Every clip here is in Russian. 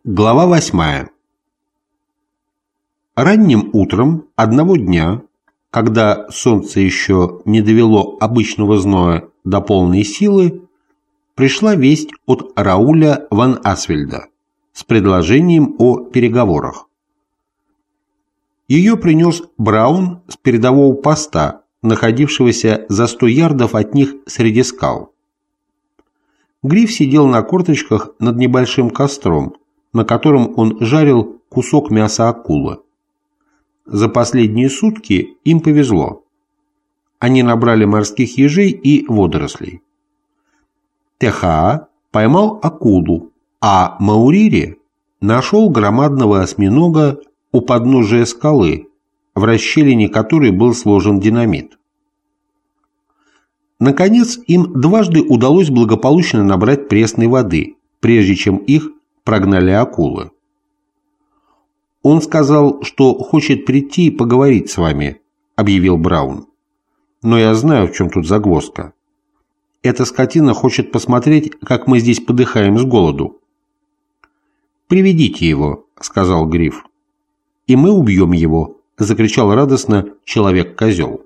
Глава 8. Ранним утром одного дня, когда солнце еще не довело обычного зноя до полной силы, пришла весть от Рауля ван Асвельда с предложением о переговорах. Ее принес Браун с передового поста, находившегося за 100 ярдов от них среди скал. Гриф сидел на корточках над небольшим костром, на котором он жарил кусок мяса акулы. За последние сутки им повезло. Они набрали морских ежей и водорослей. Техаа поймал акулу, а Маурири нашел громадного осьминога у подножия скалы, в расщелине которой был сложен динамит. Наконец, им дважды удалось благополучно набрать пресной воды, прежде чем их прогнали акулы. «Он сказал, что хочет прийти и поговорить с вами», — объявил Браун. «Но я знаю, в чем тут загвоздка. Эта скотина хочет посмотреть, как мы здесь подыхаем с голоду». «Приведите его», — сказал Гриф. «И мы убьем его», — закричал радостно человек-козел.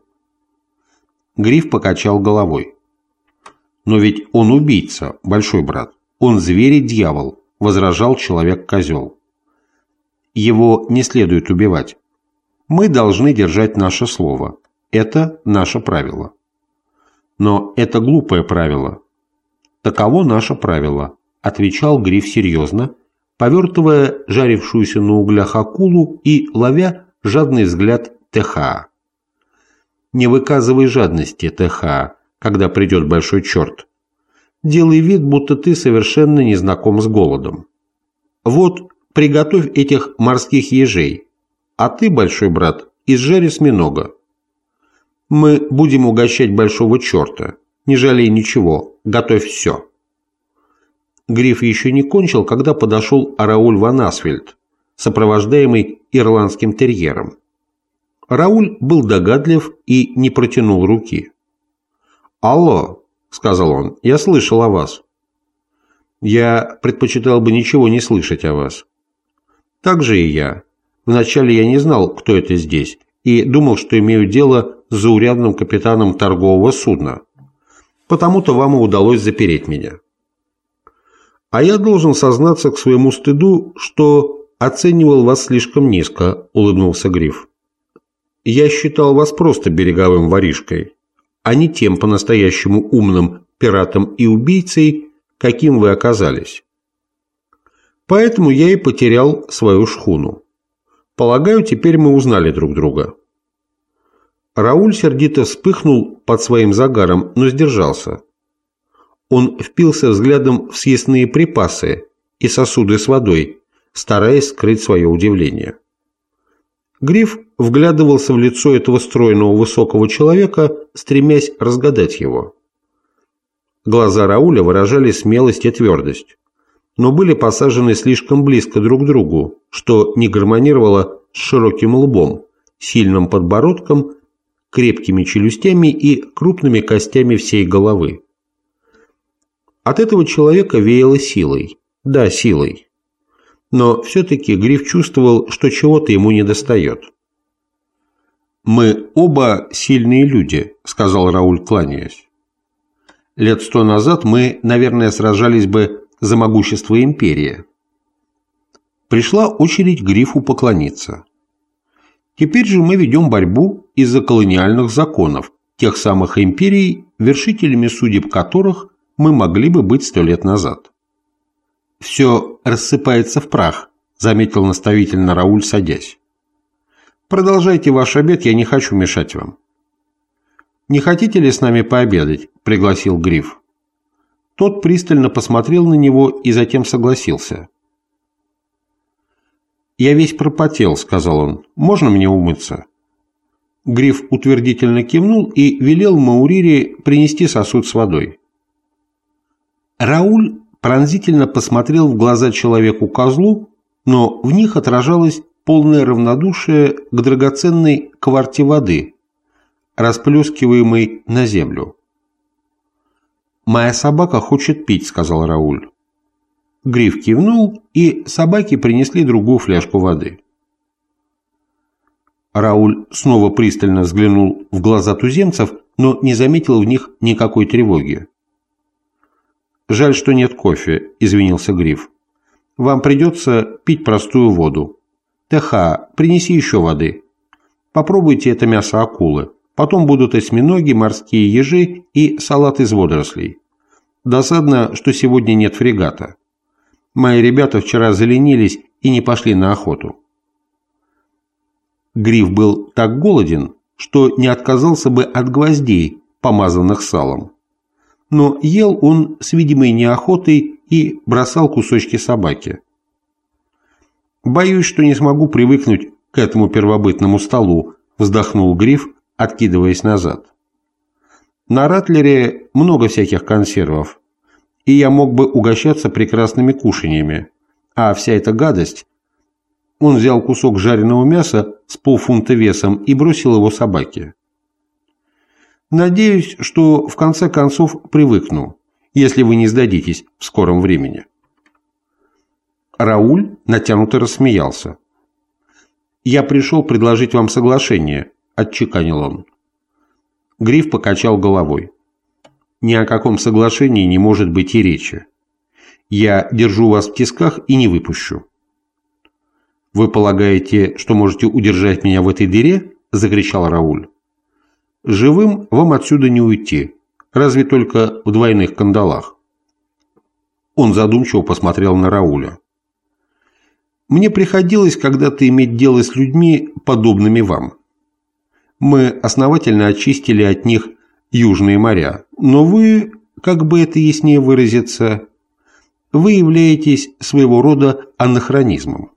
Гриф покачал головой. «Но ведь он убийца, большой брат. Он зверь и дьявол», — возражал человек-козел. «Его не следует убивать. Мы должны держать наше слово. Это наше правило». «Но это глупое правило». «Таково наше правило», — отвечал Гриф серьезно, повертывая жарившуюся на углях акулу и ловя жадный взгляд Техаа. «Не выказывай жадности, Техаа, когда придет большой черт. Делай вид, будто ты совершенно не знаком с голодом. Вот, приготовь этих морских ежей, а ты, большой брат, изжарь осьминога. Мы будем угощать большого черта. Не жалей ничего, готовь все». Гриф еще не кончил, когда подошел Рауль ван Асвельд, сопровождаемый ирландским терьером. Рауль был догадлив и не протянул руки. «Алло», — сказал он, — «я слышал о вас». «Я предпочитал бы ничего не слышать о вас». «Так же и я. Вначале я не знал, кто это здесь, и думал, что имею дело с заурядным капитаном торгового судна. Потому-то вам и удалось запереть меня». «А я должен сознаться к своему стыду, что оценивал вас слишком низко», — улыбнулся Гриф. «Я считал вас просто береговым воришкой, а не тем по-настоящему умным пиратом и убийцей, каким вы оказались. Поэтому я и потерял свою шхуну. Полагаю, теперь мы узнали друг друга». Рауль сердито вспыхнул под своим загаром, но сдержался. Он впился взглядом в съестные припасы и сосуды с водой, стараясь скрыть свое удивление. Гриф вглядывался в лицо этого стройного высокого человека, стремясь разгадать его. Глаза Рауля выражали смелость и твердость, но были посажены слишком близко друг к другу, что не гармонировало с широким лбом, сильным подбородком, крепкими челюстями и крупными костями всей головы. От этого человека веяло силой. Да, силой. Но все-таки Гриф чувствовал, что чего-то ему недостает. «Мы оба сильные люди», — сказал Рауль, кланяясь. «Лет 100 назад мы, наверное, сражались бы за могущество империи». Пришла очередь Грифу поклониться. «Теперь же мы ведем борьбу из-за колониальных законов, тех самых империй, вершителями судеб которых мы могли бы быть 100 лет назад». «Все рассыпается в прах», — заметил наставительно Рауль, садясь. «Продолжайте ваш обед, я не хочу мешать вам». «Не хотите ли с нами пообедать?» — пригласил Гриф. Тот пристально посмотрел на него и затем согласился. «Я весь пропотел», — сказал он. «Можно мне умыться?» Гриф утвердительно кивнул и велел Маурири принести сосуд с водой. Рауль пронзительно посмотрел в глаза человеку-козлу, но в них отражалось полное равнодушие к драгоценной кварте воды, расплескиваемой на землю. «Моя собака хочет пить», — сказал Рауль. Гриф кивнул, и собаки принесли другую фляжку воды. Рауль снова пристально взглянул в глаза туземцев, но не заметил в них никакой тревоги. «Жаль, что нет кофе», – извинился Гриф. «Вам придется пить простую воду. Теха, принеси еще воды. Попробуйте это мясо акулы. Потом будут осьминоги, морские ежи и салат из водорослей. Досадно, что сегодня нет фрегата. Мои ребята вчера заленились и не пошли на охоту». Гриф был так голоден, что не отказался бы от гвоздей, помазанных салом. Но ел он с видимой неохотой и бросал кусочки собаке. «Боюсь, что не смогу привыкнуть к этому первобытному столу», – вздохнул Гриф, откидываясь назад. «На Ратлере много всяких консервов, и я мог бы угощаться прекрасными кушаньями, а вся эта гадость...» Он взял кусок жареного мяса с полфунта весом и бросил его собаке. «Надеюсь, что в конце концов привыкну, если вы не сдадитесь в скором времени». Рауль натянуто рассмеялся. «Я пришел предложить вам соглашение», – отчеканил он. Гриф покачал головой. «Ни о каком соглашении не может быть и речи. Я держу вас в тисках и не выпущу». «Вы полагаете, что можете удержать меня в этой дыре?» – закричал Рауль. «Живым вам отсюда не уйти, разве только в двойных кандалах». Он задумчиво посмотрел на Рауля. «Мне приходилось когда-то иметь дело с людьми, подобными вам. Мы основательно очистили от них южные моря, но вы, как бы это яснее выразиться, вы являетесь своего рода анахронизмом».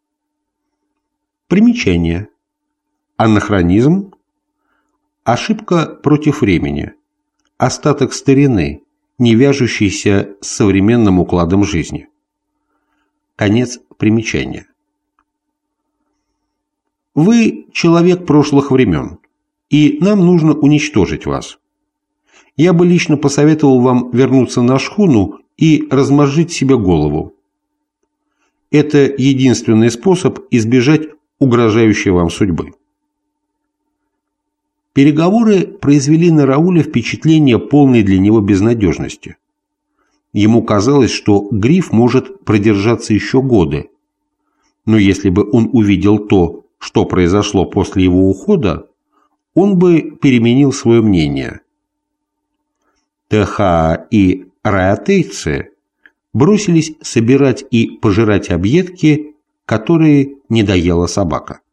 Примечание. Анахронизм – ошибка против времени, остаток старины, не вяжущийся с современным укладом жизни. Конец примечания. Вы человек прошлых времен, и нам нужно уничтожить вас. Я бы лично посоветовал вам вернуться на шхуну и размозжить себе голову. Это единственный способ избежать угрожающей вам судьбы. Переговоры произвели на Рауля впечатление полной для него безнадежности. Ему казалось, что Гриф может продержаться еще годы, но если бы он увидел то, что произошло после его ухода, он бы переменил свое мнение. Теха и раатейцы бросились собирать и пожирать объедки, которые не доела собака.